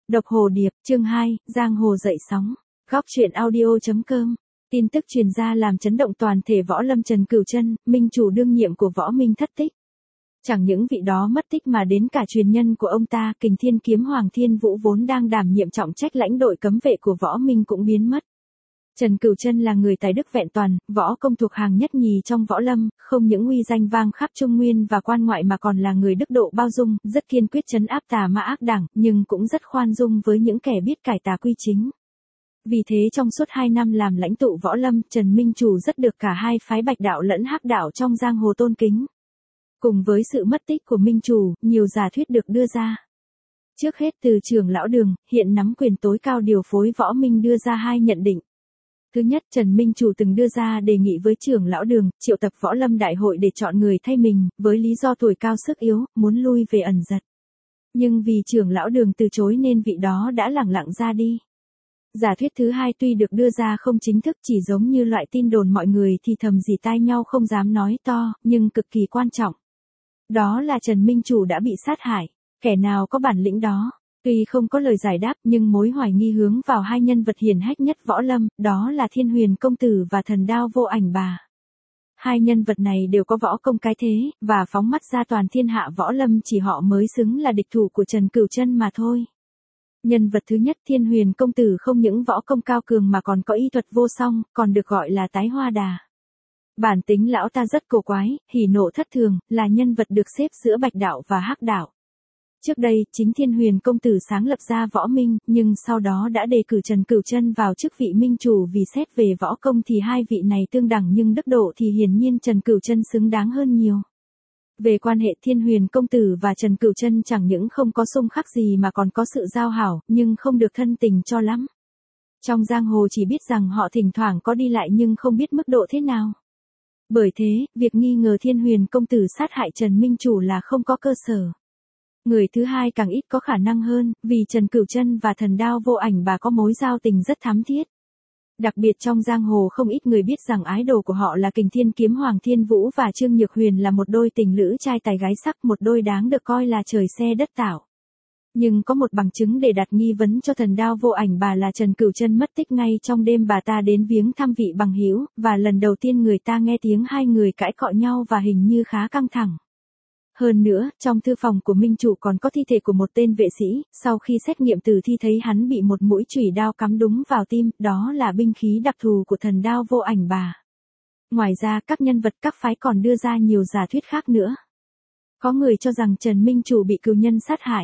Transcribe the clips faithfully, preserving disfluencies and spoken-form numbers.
Độc Hồ Điệp, chương hai, Giang Hồ dậy sóng. Góc truyện audio.com. Tin tức truyền ra làm chấn động toàn thể võ lâm Trần Cửu Chân, minh chủ đương nhiệm của Võ Minh thất tích. Chẳng những vị đó mất tích mà đến cả truyền nhân của ông ta, Kình Thiên Kiếm Hoàng Thiên Vũ vốn đang đảm nhiệm trọng trách lãnh đội cấm vệ của Võ Minh cũng biến mất. Trần Cửu Chân là người tài đức vẹn toàn, võ công thuộc hàng nhất nhì trong võ lâm, không những uy danh vang khắp Trung Nguyên và quan ngoại mà còn là người đức độ bao dung, rất kiên quyết trấn áp tà ma ác đảng, nhưng cũng rất khoan dung với những kẻ biết cải tà quy chính. Vì thế trong suốt hai năm làm lãnh tụ võ lâm, Trần Minh Chủ rất được cả hai phái Bạch đạo lẫn Hắc đạo trong giang hồ tôn kính. Cùng với sự mất tích của Minh Chủ, nhiều giả thuyết được đưa ra. Trước hết từ trưởng lão Đường, hiện nắm quyền tối cao điều phối Võ Minh đưa ra hai nhận định. Thứ nhất, Trần Minh Chủ từng đưa ra đề nghị với trưởng lão Đường, triệu tập võ lâm đại hội để chọn người thay mình, với lý do tuổi cao sức yếu, muốn lui về ẩn giật. Nhưng vì trưởng lão Đường từ chối nên vị đó đã lẳng lặng ra đi. Giả thuyết thứ hai tuy được đưa ra không chính thức, chỉ giống như loại tin đồn mọi người thì thầm rỉ tai nhau không dám nói to, nhưng cực kỳ quan trọng. Đó là Trần Minh Chủ đã bị sát hại. Kẻ nào có bản lĩnh đó? Tuy không có lời giải đáp nhưng mối hoài nghi hướng vào hai nhân vật hiển hách nhất võ lâm, đó là Thiên Huyền Công Tử và Thần Đao Vô Ảnh Bà. Hai nhân vật này đều có võ công cái thế, và phóng mắt ra toàn thiên hạ võ lâm chỉ họ mới xứng là địch thủ của Trần Cửu Chân mà thôi. Nhân vật thứ nhất Thiên Huyền Công Tử không những võ công cao cường mà còn có y thuật vô song, còn được gọi là Tái Hoa Đà. Bản tính lão ta rất cổ quái, hỉ nộ thất thường, là nhân vật được xếp giữa Bạch đạo và Hắc đạo. Trước đây, chính Thiên Huyền Công Tử sáng lập ra Võ Minh, nhưng sau đó đã đề cử Trần Cửu Chân vào chức vị minh chủ vì xét về võ công thì hai vị này tương đẳng nhưng đức độ thì hiển nhiên Trần Cửu Chân xứng đáng hơn nhiều. Về quan hệ Thiên Huyền Công Tử và Trần Cửu Chân chẳng những không có xung khắc gì mà còn có sự giao hảo, nhưng không được thân tình cho lắm. Trong giang hồ chỉ biết rằng họ thỉnh thoảng có đi lại nhưng không biết mức độ thế nào. Bởi thế, việc nghi ngờ Thiên Huyền Công Tử sát hại Trần Minh Chủ là không có cơ sở. Người thứ hai càng ít có khả năng hơn, vì Trần Cửu Chân và Thần Đao Vô Ảnh Bà có mối giao tình rất thắm thiết. Đặc biệt trong giang hồ không ít người biết rằng ái đồ của họ là Kình Thiên Kiếm Hoàng Thiên Vũ và Trương Nhược Huyền là một đôi tình lữ trai tài gái sắc, một đôi đáng được coi là trời xe đất tạo. Nhưng có một bằng chứng để đặt nghi vấn cho Thần Đao Vô Ảnh Bà là Trần Cửu Chân mất tích ngay trong đêm bà ta đến viếng thăm vị bằng hữu, và lần đầu tiên người ta nghe tiếng hai người cãi cọ nhau và hình như khá căng thẳng. Hơn nữa, trong thư phòng của Minh Chủ còn có thi thể của một tên vệ sĩ, sau khi xét nghiệm tử thi thấy hắn bị một mũi chùy đao cắm đúng vào tim, đó là binh khí đặc thù của Thần Đao Vô Ảnh Bà. Ngoài ra, các nhân vật các phái còn đưa ra nhiều giả thuyết khác nữa. Có người cho rằng Trần Minh Chủ bị cừu nhân sát hại.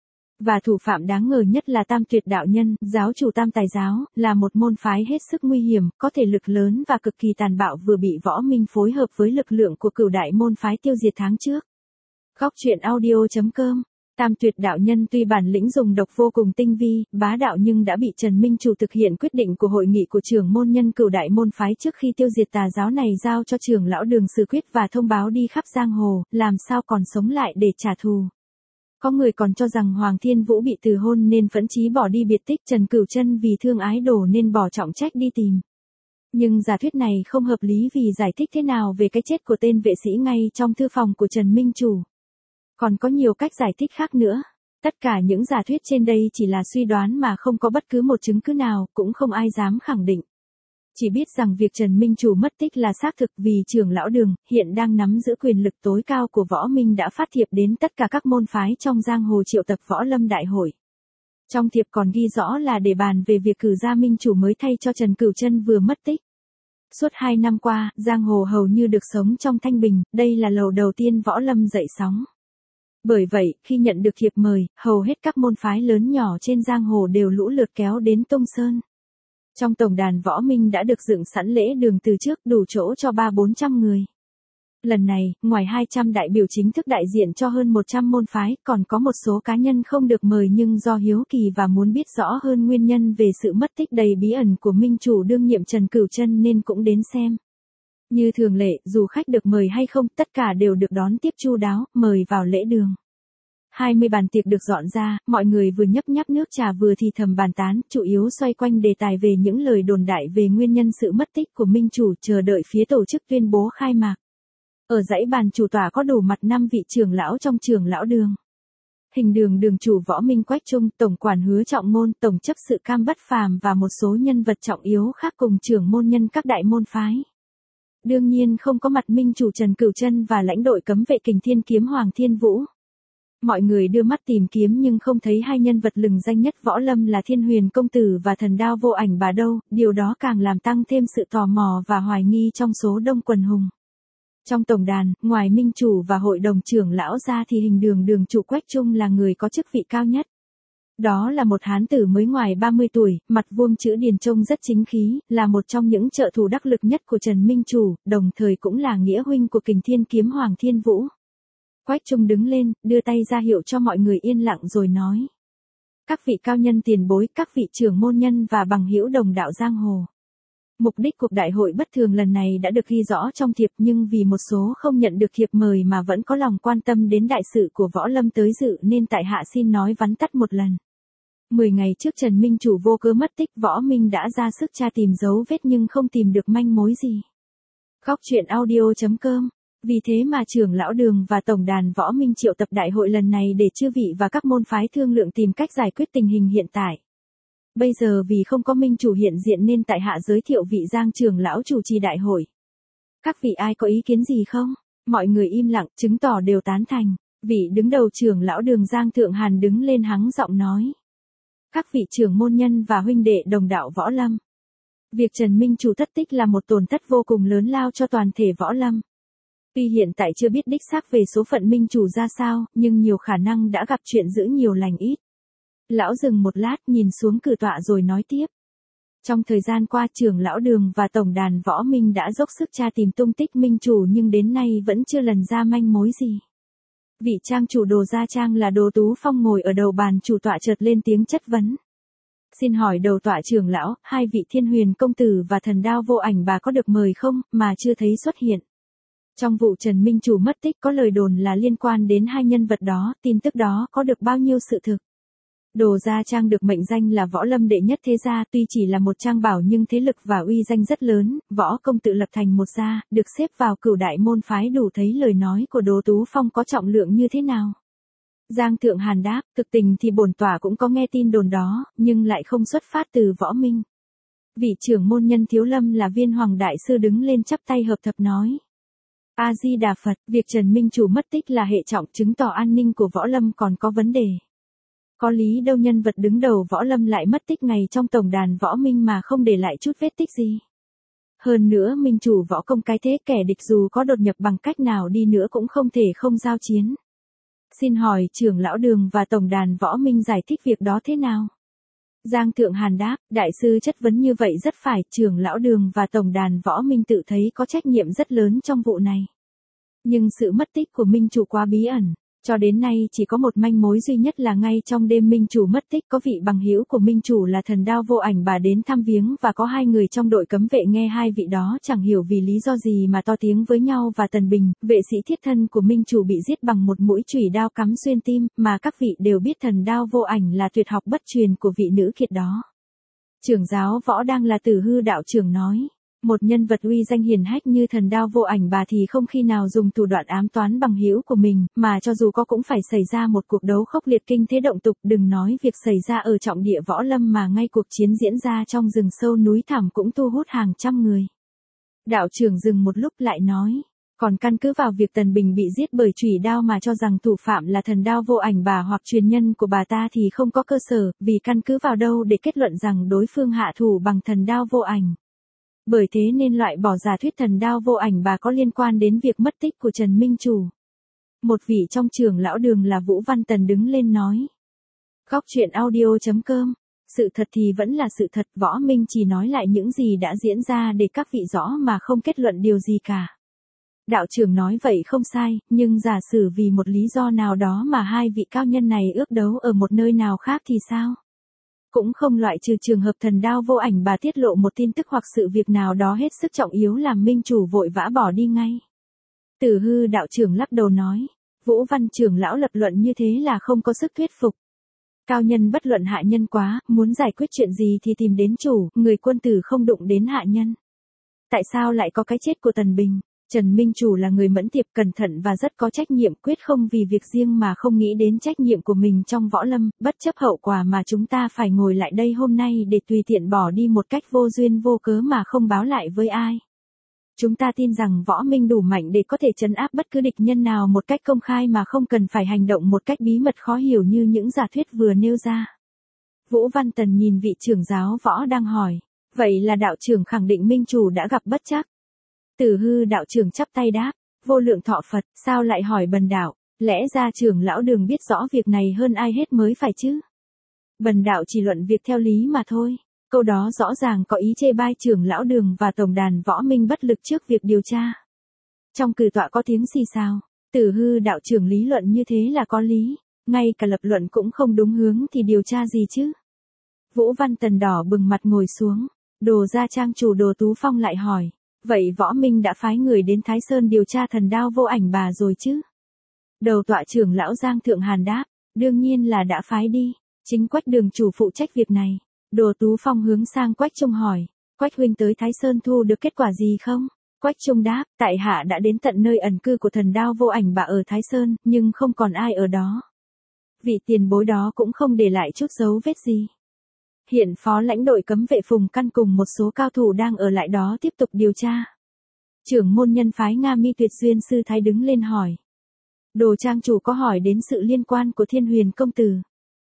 Và thủ phạm đáng ngờ nhất là Tam Tuyệt Đạo Nhân, giáo chủ Tam Tài Giáo, là một môn phái hết sức nguy hiểm, có thể lực lớn và cực kỳ tàn bạo vừa bị Võ Minh phối hợp với lực lượng của Cửu Đại môn phái tiêu diệt tháng trước. Góc truyện audio.com. Tam Tuyệt Đạo Nhân tuy bản lĩnh dùng độc vô cùng tinh vi, bá đạo nhưng đã bị Trần Minh Chủ thực hiện quyết định của hội nghị của trưởng môn nhân Cửu Đại môn phái trước khi tiêu diệt tà giáo này giao cho trưởng lão Đường xử quyết và thông báo đi khắp giang hồ, làm sao còn sống lại để trả thù. Có người còn cho rằng Hoàng Thiên Vũ bị từ hôn nên phẫn chí bỏ đi biệt tích, Trần Cửu Chân vì thương ái đồ nên bỏ trọng trách đi tìm. Nhưng giả thuyết này không hợp lý vì giải thích thế nào về cái chết của tên vệ sĩ ngay trong thư phòng của Trần Minh Chủ. Còn có nhiều cách giải thích khác nữa. Tất cả những giả thuyết trên đây chỉ là suy đoán mà không có bất cứ một chứng cứ nào, cũng không ai dám khẳng định. Chỉ biết rằng việc Trần Minh Chủ mất tích là xác thực vì trưởng lão Đường, hiện đang nắm giữ quyền lực tối cao của Võ Minh đã phát thiệp đến tất cả các môn phái trong giang hồ triệu tập võ lâm đại hội. Trong thiệp còn ghi rõ là để bàn về việc cử ra Minh Chủ mới thay cho Trần Cửu Chân vừa mất tích. Suốt hai năm qua, giang hồ hầu như được sống trong thanh bình, đây là lần đầu tiên võ lâm dậy sóng. Bởi vậy, khi nhận được thiệp mời, hầu hết các môn phái lớn nhỏ trên giang hồ đều lũ lượt kéo đến Tung Sơn. Trong tổng đàn Võ Minh đã được dựng sẵn lễ đường từ trước, đủ chỗ cho ba bốn trăm người. Lần này, ngoài hai trăm đại biểu chính thức đại diện cho hơn một trăm môn phái, còn có một số cá nhân không được mời nhưng do hiếu kỳ và muốn biết rõ hơn nguyên nhân về sự mất tích đầy bí ẩn của Minh Chủ đương nhiệm Trần Cửu Chân nên cũng đến xem. Như thường lệ, dù khách được mời hay không, tất cả đều được đón tiếp chu đáo, mời vào lễ đường. hai mươi bàn tiệc được dọn ra, mọi người vừa nhấp nháp nước trà vừa thì thầm bàn tán, chủ yếu xoay quanh đề tài về những lời đồn đại về nguyên nhân sự mất tích của Minh Chủ, chờ đợi phía tổ chức tuyên bố khai mạc. Ở dãy bàn chủ tọa có đủ mặt năm vị trưởng lão trong trưởng lão Đường. hình đường đường chủ Võ Minh Quách Trung, tổng quản Hứa Trọng Ngôn, tổng chấp sự Cam Bất Phàm và một số nhân vật trọng yếu khác cùng trưởng môn nhân các đại môn phái. Đương nhiên không có mặt minh chủ Trần Cửu Chân và lãnh đội cấm vệ Kình Thiên Kiếm Hoàng Thiên Vũ. Mọi người đưa mắt tìm kiếm nhưng không thấy hai nhân vật lừng danh nhất võ lâm là Thiên Huyền Công Tử và Thần Đao Vô Ảnh Bà đâu, điều đó càng làm tăng thêm sự tò mò và hoài nghi trong số đông quần hùng. Trong tổng đàn, ngoài minh chủ và hội đồng trưởng lão ra thì hình đường đường chủ Quách Trung là người có chức vị cao nhất. Đó là một hán tử mới ngoài ba mươi tuổi, mặt vuông chữ điền trông rất chính khí, là một trong những trợ thủ đắc lực nhất của Trần Minh Chủ, đồng thời cũng là nghĩa huynh của Kình Thiên Kiếm Hoàng Thiên Vũ. Quách Trung đứng lên, đưa tay ra hiệu cho mọi người yên lặng rồi nói. Các vị cao nhân tiền bối, các vị trưởng môn nhân và bằng hữu đồng đạo giang hồ. Mục đích cuộc đại hội bất thường lần này đã được ghi rõ trong thiệp nhưng vì một số không nhận được thiệp mời mà vẫn có lòng quan tâm đến đại sự của võ lâm tới dự nên tại hạ xin nói vắn tắt một lần. Mười ngày trước Trần Minh Chủ vô cớ mất tích, Võ Minh đã ra sức tra tìm dấu vết nhưng không tìm được manh mối gì. Góc truyện audio chấm com. Vì thế mà trưởng lão Đường và tổng đàn Võ Minh triệu tập đại hội lần này để chư vị và các môn phái thương lượng tìm cách giải quyết tình hình hiện tại. Bây giờ vì không có minh chủ hiện diện nên tại hạ giới thiệu vị Giang trưởng lão chủ trì đại hội. Các vị ai có ý kiến gì không? Mọi người im lặng, chứng tỏ đều tán thành. Vị đứng đầu trưởng lão Đường Giang Thượng Hàn đứng lên hắng giọng nói. Các vị trưởng môn nhân và huynh đệ đồng đạo võ lâm. Việc Trần Minh Chủ thất tích là một tổn thất vô cùng lớn lao cho toàn thể võ lâm. Tuy hiện tại chưa biết đích xác về số phận Minh Chủ ra sao, nhưng nhiều khả năng đã gặp chuyện dữ nhiều lành ít. Lão dừng một lát nhìn xuống cử tọa rồi nói tiếp. Trong thời gian qua trưởng lão Đường và tổng đàn Võ Minh đã dốc sức tra tìm tung tích Minh Chủ nhưng đến nay vẫn chưa lần ra manh mối gì. Vị trang chủ Đồ Gia Trang là Đồ Tú Phong ngồi ở đầu bàn chủ tọa chợt lên tiếng chất vấn. Xin hỏi đầu tọa trưởng lão, hai vị Thiên Huyền Công Tử và Thần Đao Vô Ảnh Bà có được mời không, mà chưa thấy xuất hiện. Trong vụ Trần Minh Chủ mất tích có lời đồn là liên quan đến hai nhân vật đó, tin tức đó có được bao nhiêu sự thực? Đồ Gia Trang được mệnh danh là võ lâm đệ nhất thế gia, tuy chỉ là một trang bảo nhưng thế lực và uy danh rất lớn, võ công tự lập thành một gia, được xếp vào cửu đại môn phái, đủ thấy lời nói của Đồ Tú Phong có trọng lượng như thế nào. Giang Thượng Hàn đáp, thực tình thì bổn tọa cũng có nghe tin đồn đó, nhưng lại không xuất phát từ Võ Minh. Vị trưởng môn nhân Thiếu Lâm là Viên Hoàng Đại Sư đứng lên chắp tay hợp thập nói. A-di-đà Phật, việc Trần Minh Chủ mất tích là hệ trọng, chứng tỏ an ninh của võ lâm còn có vấn đề. Có lý đâu nhân vật đứng đầu võ lâm lại mất tích ngày trong tổng đàn Võ Minh mà không để lại chút vết tích gì. Hơn nữa Minh Chủ võ công cái thế, kẻ địch dù có đột nhập bằng cách nào đi nữa cũng không thể không giao chiến. Xin hỏi trưởng lão Đường và tổng đàn Võ Minh giải thích việc đó thế nào? Giang Thượng Hàn đáp, đại sư chất vấn như vậy rất phải, trưởng lão Đường và tổng đàn Võ Minh tự thấy có trách nhiệm rất lớn trong vụ này. Nhưng sự mất tích của Minh Chủ quá bí ẩn. Cho đến nay chỉ có một manh mối duy nhất là ngay trong đêm Minh Chủ mất tích có vị bằng hữu của Minh Chủ là Thần Đao Vô Ảnh Bà đến thăm viếng và có hai người trong đội cấm vệ nghe hai vị đó chẳng hiểu vì lý do gì mà to tiếng với nhau và Tần Bình, vệ sĩ thiết thân của Minh Chủ bị giết bằng một mũi chùy đao cắm xuyên tim, mà các vị đều biết Thần Đao Vô Ảnh là tuyệt học bất truyền của vị nữ kiệt đó. Trưởng giáo võ đang là Tử Hư đạo trưởng nói. Một nhân vật uy danh hiển hách như Thần Đao Vô Ảnh Bà thì không khi nào dùng thủ đoạn ám toán bằng hữu của mình, mà cho dù có cũng phải xảy ra một cuộc đấu khốc liệt kinh thế động tục, đừng nói việc xảy ra ở trọng địa võ lâm mà ngay cuộc chiến diễn ra trong rừng sâu núi thẳm cũng thu hút hàng trăm người. Đạo trưởng dừng một lúc lại nói, còn căn cứ vào việc Tần Bình bị giết bởi chùy đao mà cho rằng thủ phạm là Thần Đao Vô Ảnh Bà hoặc truyền nhân của bà ta thì không có cơ sở, vì căn cứ vào đâu để kết luận rằng đối phương hạ thủ bằng Thần Đao Vô Ảnh. Bởi thế nên loại bỏ giả thuyết Thần Đao Vô Ảnh Bà có liên quan đến việc mất tích của Trần Minh Chủ. Một vị trong trưởng lão Đường là Vũ Văn Tần đứng lên nói. Góc truyện audio chấm com. Sự thật thì vẫn là sự thật, Võ Minh chỉ nói lại những gì đã diễn ra để các vị rõ mà không kết luận điều gì cả. Đạo trưởng nói vậy không sai, nhưng giả sử vì một lý do nào đó mà hai vị cao nhân này ước đấu ở một nơi nào khác thì sao? Cũng không loại trừ trường hợp Thần Đao Vô Ảnh Bà tiết lộ một tin tức hoặc sự việc nào đó hết sức trọng yếu làm Minh Chủ vội vã bỏ đi ngay. Tử Hư đạo trưởng lắc đầu nói, Vũ Văn trưởng lão lập luận như thế là không có sức thuyết phục. Cao nhân bất luận hạ nhân quá, muốn giải quyết chuyện gì thì tìm đến chủ, người quân tử không đụng đến hạ nhân. Tại sao lại có cái chết của Tần Bình? Trần Minh Chủ là người mẫn tiệp, cẩn thận và rất có trách nhiệm, quyết không vì việc riêng mà không nghĩ đến trách nhiệm của mình trong võ lâm, bất chấp hậu quả mà chúng ta phải ngồi lại đây hôm nay để tùy tiện bỏ đi một cách vô duyên vô cớ mà không báo lại với ai. Chúng ta tin rằng võ minh đủ mạnh để có thể trấn áp bất cứ địch nhân nào một cách công khai mà không cần phải hành động một cách bí mật khó hiểu như những giả thuyết vừa nêu ra. Vũ Văn Tần nhìn vị trưởng giáo võ đang hỏi, vậy là đạo trưởng khẳng định Minh Chủ đã gặp bất trắc. Tử Hư đạo trưởng chắp tay đáp, vô lượng thọ Phật, sao lại hỏi Bần đạo, lẽ ra trưởng lão Đường biết rõ việc này hơn ai hết mới phải chứ. Bần đạo chỉ luận việc theo lý mà thôi. Câu đó rõ ràng có ý chê bai trưởng lão Đường và tổng đàn võ minh bất lực trước việc điều tra. Trong cử tọa có tiếng xì xào, Tử Hư đạo trưởng lý luận như thế là có lý, ngay cả lập luận cũng không đúng hướng thì điều tra gì chứ. Vũ Văn Tần đỏ bừng mặt ngồi xuống, Đồ gia trang chủ Đồ Tú Phong lại hỏi, vậy võ minh đã phái người đến Thái Sơn điều tra thần đao vô ảnh bà rồi chứ? Đầu tọa trưởng lão Giang Thượng Hàn đáp, đương nhiên là đã phái đi, chính Quách đường chủ phụ trách việc này. Đồ Tú Phong hướng sang Quách Trung hỏi, Quách huynh tới Thái Sơn thu được kết quả gì không? Quách Trung đáp, tại hạ đã đến tận nơi ẩn cư của thần đao vô ảnh bà ở Thái Sơn, nhưng không còn ai ở đó. Vị tiền bối đó cũng không để lại chút dấu vết gì. Hiện phó lãnh đội cấm vệ Phùng Căn cùng một số cao thủ đang ở lại đó tiếp tục điều tra. Trưởng môn nhân phái Nga Mi Tuyệt Duyên sư thái đứng lên hỏi. Đồ trang chủ có hỏi đến sự liên quan của Thiên Huyền công tử.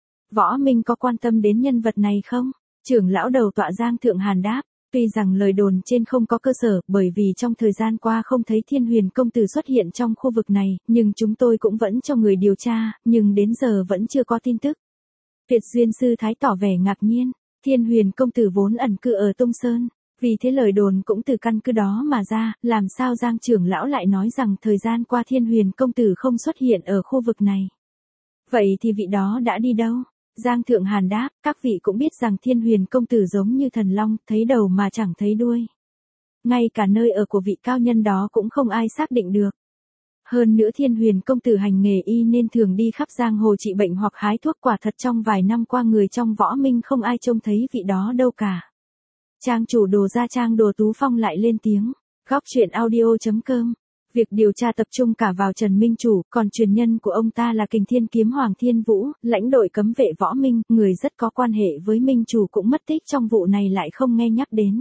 Võ minh có quan tâm đến nhân vật này không? Trưởng lão đầu tọa Giang Thượng Hàn đáp, tuy rằng lời đồn trên không có cơ sở, bởi vì trong thời gian qua không thấy Thiên Huyền công tử xuất hiện trong khu vực này, nhưng chúng tôi cũng vẫn cho người điều tra, nhưng đến giờ vẫn chưa có tin tức. Tuyệt Duyên sư thái tỏ vẻ ngạc nhiên, Thiên Huyền công tử vốn ẩn cư ở Tung Sơn, vì thế lời đồn cũng từ căn cứ đó mà ra, làm sao Giang trưởng lão lại nói rằng thời gian qua Thiên Huyền công tử không xuất hiện ở khu vực này. Vậy thì vị đó đã đi đâu? Giang Thượng Hàn đáp, các vị cũng biết rằng Thiên Huyền công tử giống như thần long, thấy đầu mà chẳng thấy đuôi. Ngay cả nơi ở của vị cao nhân đó cũng không ai xác định được. Hơn nữa Thiên Huyền công tử hành nghề y nên thường đi khắp giang hồ trị bệnh hoặc hái thuốc, quả thật trong vài năm qua người trong võ minh không ai trông thấy vị đó đâu cả. Trang chủ Đồ gia trang Đồ Tú Phong lại lên tiếng, góc truyện audio chấm com. Việc điều tra tập trung cả vào Trần Minh Chủ, còn truyền nhân của ông ta là Kình Thiên Kiếm Hoàng Thiên Vũ, lãnh đội cấm vệ võ minh, người rất có quan hệ với Minh Chủ cũng mất tích trong vụ này lại không nghe nhắc đến.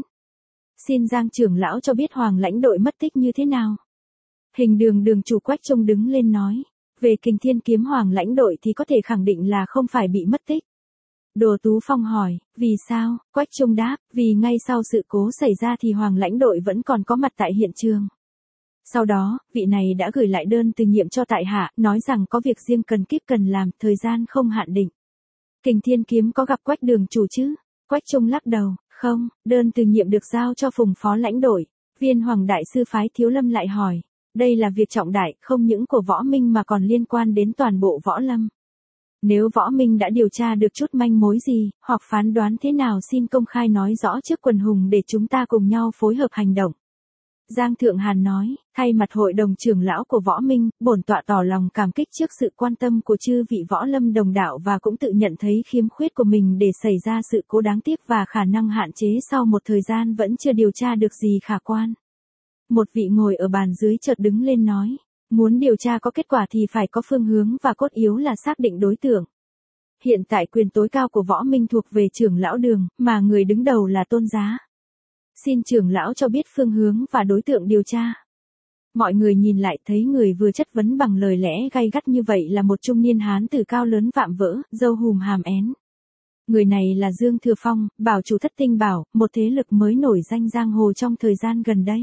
Xin Giang trưởng lão cho biết Hoàng lãnh đội mất tích như thế nào? Hình đường đường chủ Quách Trung đứng lên nói, về Kình Thiên Kiếm Hoàng lãnh đội thì có thể khẳng định là không phải bị mất tích. Đồ Tú Phong hỏi, vì sao? Quách Trung đáp, vì ngay sau sự cố xảy ra thì Hoàng lãnh đội vẫn còn có mặt tại hiện trường. Sau đó, vị này đã gửi lại đơn từ nhiệm cho tại hạ, nói rằng có việc riêng cần kíp cần làm, thời gian không hạn định. Kình Thiên Kiếm có gặp Quách đường chủ chứ? Quách Trung lắc đầu, không, đơn từ nhiệm được giao cho Phùng phó lãnh đội. Viên Hoàng đại sư phái Thiếu Lâm lại hỏi, đây là việc trọng đại, không những của võ minh mà còn liên quan đến toàn bộ võ lâm. Nếu võ minh đã điều tra được chút manh mối gì, hoặc phán đoán thế nào xin công khai nói rõ trước quần hùng để chúng ta cùng nhau phối hợp hành động. Giang Thượng Hàn nói, thay mặt hội đồng trưởng lão của võ minh, bổn tọa tỏ lòng cảm kích trước sự quan tâm của chư vị võ lâm đồng đạo và cũng tự nhận thấy khiếm khuyết của mình để xảy ra sự cố đáng tiếc và khả năng hạn chế sau một thời gian vẫn chưa điều tra được gì khả quan. Một vị ngồi ở bàn dưới chợt đứng lên nói, muốn điều tra có kết quả thì phải có phương hướng và cốt yếu là xác định đối tượng. Hiện tại quyền tối cao của võ minh thuộc về trưởng lão Đường, mà người đứng đầu là Tôn Giá. Xin trưởng lão cho biết phương hướng và đối tượng điều tra. Mọi người nhìn lại thấy người vừa chất vấn bằng lời lẽ gay gắt như vậy là một trung niên hán tử cao lớn vạm vỡ, râu hùm hàm én. Người này là Dương Thừa Phong, bảo chủ Thất Tinh Bảo, một thế lực mới nổi danh giang hồ trong thời gian gần đây.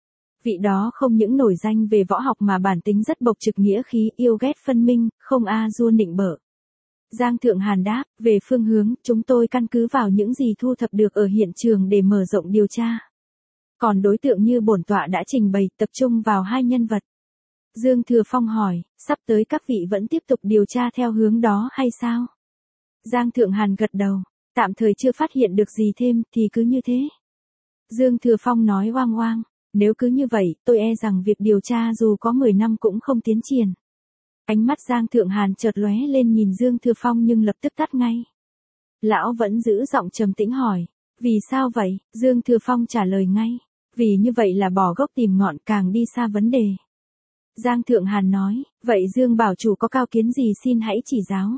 Vị đó không những nổi danh về võ học mà bản tính rất bộc trực nghĩa khí, yêu ghét phân minh, không a dua nịnh bợ. Giang Thượng Hàn đáp, về phương hướng, chúng tôi căn cứ vào những gì thu thập được ở hiện trường để mở rộng điều tra. Còn đối tượng như bổn tọa đã trình bày, tập trung vào hai nhân vật. Dương Thừa Phong hỏi, sắp tới các vị vẫn tiếp tục điều tra theo hướng đó hay sao? Giang Thượng Hàn gật đầu, tạm thời chưa phát hiện được gì thêm, thì cứ như thế. Dương Thừa Phong nói oang oang, nếu cứ như vậy, tôi e rằng việc điều tra dù có mười năm cũng không tiến triển. Ánh mắt Giang Thượng Hàn chợt lóe lên nhìn Dương Thừa Phong nhưng lập tức tắt ngay. Lão vẫn giữ giọng trầm tĩnh hỏi, vì sao vậy? Dương Thừa Phong trả lời ngay, Vì như vậy là bỏ gốc tìm ngọn, càng đi xa vấn đề. Giang Thượng Hàn nói, vậy Dương bảo chủ có cao kiến gì xin hãy chỉ giáo.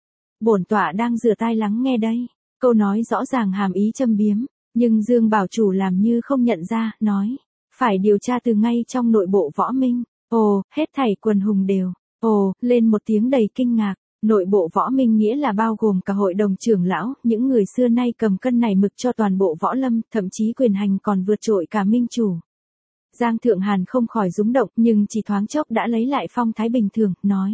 Bổn tọa đang rửa tai lắng nghe đây. Câu nói rõ ràng hàm ý châm biếm, nhưng Dương bảo chủ làm như không nhận ra, nói, phải điều tra từ ngay trong nội bộ võ minh. Ồ, hết thảy quần hùng đều, ồ, lên một tiếng đầy kinh ngạc. Nội bộ võ minh nghĩa là bao gồm cả hội đồng trưởng lão, những người xưa nay cầm cân này mực cho toàn bộ võ lâm, thậm chí quyền hành còn vượt trội cả minh chủ. Giang Thượng Hàn không khỏi rúng động, nhưng chỉ thoáng chốc đã lấy lại phong thái bình thường, nói.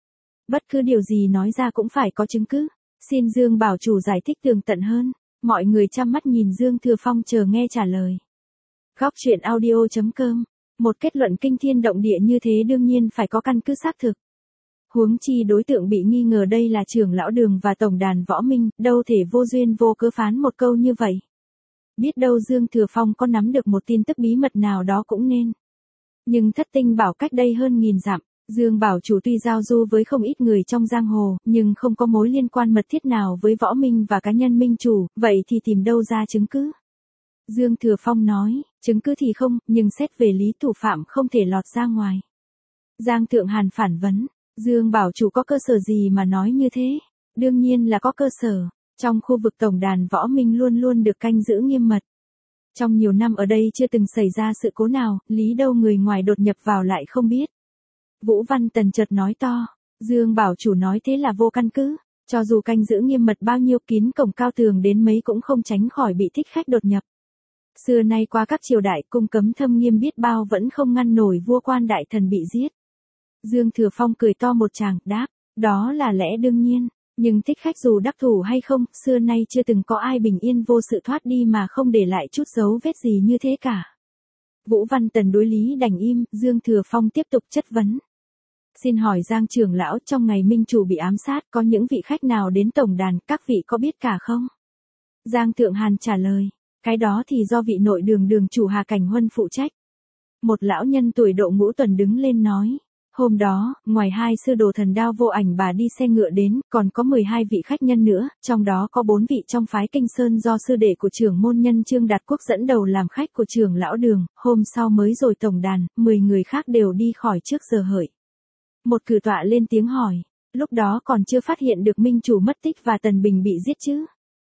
Bất cứ điều gì nói ra cũng phải có chứng cứ, xin Dương bảo chủ giải thích tường tận hơn. Mọi người chăm mắt nhìn Dương Thừa Phong chờ nghe trả lời. Góc truyện audio chấm com, một kết luận kinh thiên động địa như thế đương nhiên phải có căn cứ xác thực. Huống chi đối tượng bị nghi ngờ đây là trưởng lão Đường và tổng đàn võ minh, đâu thể vô duyên vô cớ phán một câu như vậy. Biết đâu Dương Thừa Phong có nắm được một tin tức bí mật nào đó cũng nên. Nhưng thất tinh bảo cách đây hơn nghìn dặm, Dương bảo chủ tuy giao du với không ít người trong giang hồ, nhưng không có mối liên quan mật thiết nào với võ minh và cá nhân minh chủ, vậy thì tìm đâu ra chứng cứ? Dương Thừa Phong nói, chứng cứ thì không, nhưng xét về lý thủ phạm không thể lọt ra ngoài. Giang Thượng Hàn phản vấn, Dương bảo chủ có cơ sở gì mà nói như thế? Đương nhiên là có cơ sở. Trong khu vực tổng đàn võ minh luôn luôn được canh giữ nghiêm mật. Trong nhiều năm ở đây chưa từng xảy ra sự cố nào, lý đâu người ngoài đột nhập vào lại không biết. Vũ Văn Tần chợt nói to, Dương bảo chủ nói thế là vô căn cứ, cho dù canh giữ nghiêm mật bao nhiêu kín cổng cao tường đến mấy cũng không tránh khỏi bị thích khách đột nhập. Xưa nay qua các triều đại cung cấm thâm nghiêm biết bao vẫn không ngăn nổi vua quan đại thần bị giết. Dương Thừa Phong cười to một tràng, đáp, đó là lẽ đương nhiên. Nhưng thích khách dù đắc thủ hay không, xưa nay chưa từng có ai bình yên vô sự thoát đi mà không để lại chút dấu vết gì như thế cả. Vũ Văn Tần đối lý đành im, Dương Thừa Phong tiếp tục chất vấn. Xin hỏi Giang trưởng lão, trong ngày minh chủ bị ám sát có những vị khách nào đến tổng đàn, các vị có biết cả không? Giang Thượng Hàn trả lời, cái đó thì do vị nội đường đường chủ Hà Cảnh Huân phụ trách. Một lão nhân tuổi độ ngũ tuần đứng lên nói. Hôm đó, ngoài hai sư đồ Thần Đao Vô Ảnh bà đi xe ngựa đến, còn có mười hai vị khách nhân nữa, trong đó có bốn vị trong phái Kinh Sơn do sư đệ của trưởng môn nhân Trương Đạt Quốc dẫn đầu làm khách của trưởng lão Đường, hôm sau mới rồi tổng đàn, mười người khác đều đi khỏi trước giờ hợi. Một cử tọa lên tiếng hỏi, lúc đó còn chưa phát hiện được minh chủ mất tích và Tần Bình bị giết chứ?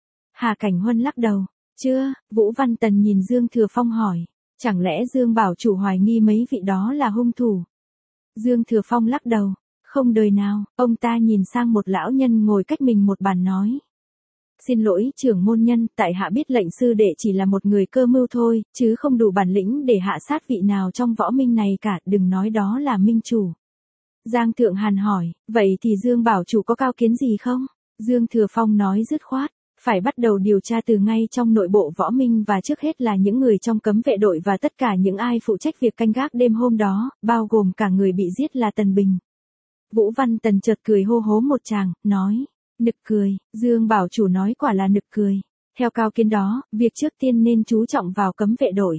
Hà Cảnh Huân lắc đầu, chưa. Vũ Văn Tần nhìn Dương Thừa Phong hỏi, chẳng lẽ Dương bảo chủ hoài nghi mấy vị đó là hung thủ? Dương Thừa Phong lắc đầu, không đời nào. Ông ta nhìn sang một lão nhân ngồi cách mình một bàn nói. Xin lỗi trưởng môn nhân, tại hạ biết lệnh sư đệ chỉ là một người cơ mưu thôi, chứ không đủ bản lĩnh để hạ sát vị nào trong võ minh này cả, đừng nói đó là minh chủ. Giang Thượng Hàn hỏi, vậy thì Dương bảo chủ có cao kiến gì không? Dương Thừa Phong nói dứt khoát, phải bắt đầu điều tra từ ngay trong nội bộ võ minh và trước hết là những người trong cấm vệ đội và tất cả những ai phụ trách việc canh gác đêm hôm đó, bao gồm cả người bị giết là Tần Bình. Vũ Văn Tần chợt cười hô hố một tràng, nói, nực cười. Dương bảo chủ nói quả là nực cười. Theo cao kiến đó, việc trước tiên nên chú trọng vào cấm vệ đội.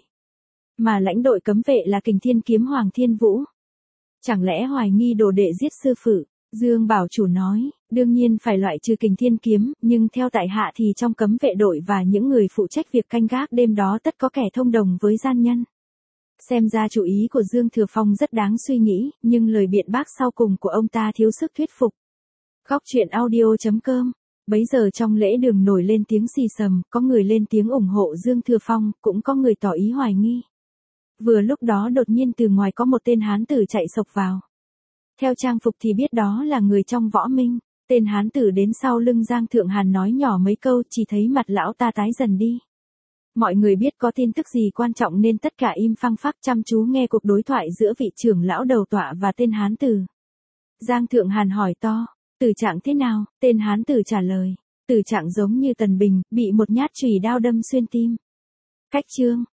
Mà lãnh đội cấm vệ là Kình Thiên Kiếm Hoàng Thiên Vũ. Chẳng lẽ hoài nghi đồ đệ giết sư phụ? Dương bảo chủ nói, đương nhiên phải loại trừ Kình Thiên Kiếm, nhưng theo tại hạ thì trong cấm vệ đội và những người phụ trách việc canh gác đêm đó tất có kẻ thông đồng với gian nhân. Xem ra chủ ý của Dương Thừa Phong rất đáng suy nghĩ, nhưng lời biện bác sau cùng của ông ta thiếu sức thuyết phục. Góc truyện audio chấm com. Bấy giờ trong lễ đường nổi lên tiếng xì xầm, có người lên tiếng ủng hộ Dương Thừa Phong, cũng có người tỏ ý hoài nghi. Vừa lúc đó đột nhiên từ ngoài có một tên hán tử chạy sộc vào. Theo trang phục thì biết đó là người trong võ minh. Tên hán tử đến sau lưng Giang Thượng Hàn nói nhỏ mấy câu, chỉ thấy mặt lão ta tái dần đi. Mọi người biết có tin tức gì quan trọng nên tất cả im phăng phắc chăm chú nghe cuộc đối thoại giữa vị trưởng lão đầu tọa và tên hán tử. Giang Thượng Hàn hỏi to, tử trạng thế nào? Tên hán tử trả lời, tử trạng giống như Tần Bình, bị một nhát chùy đao đâm xuyên tim. Cách chương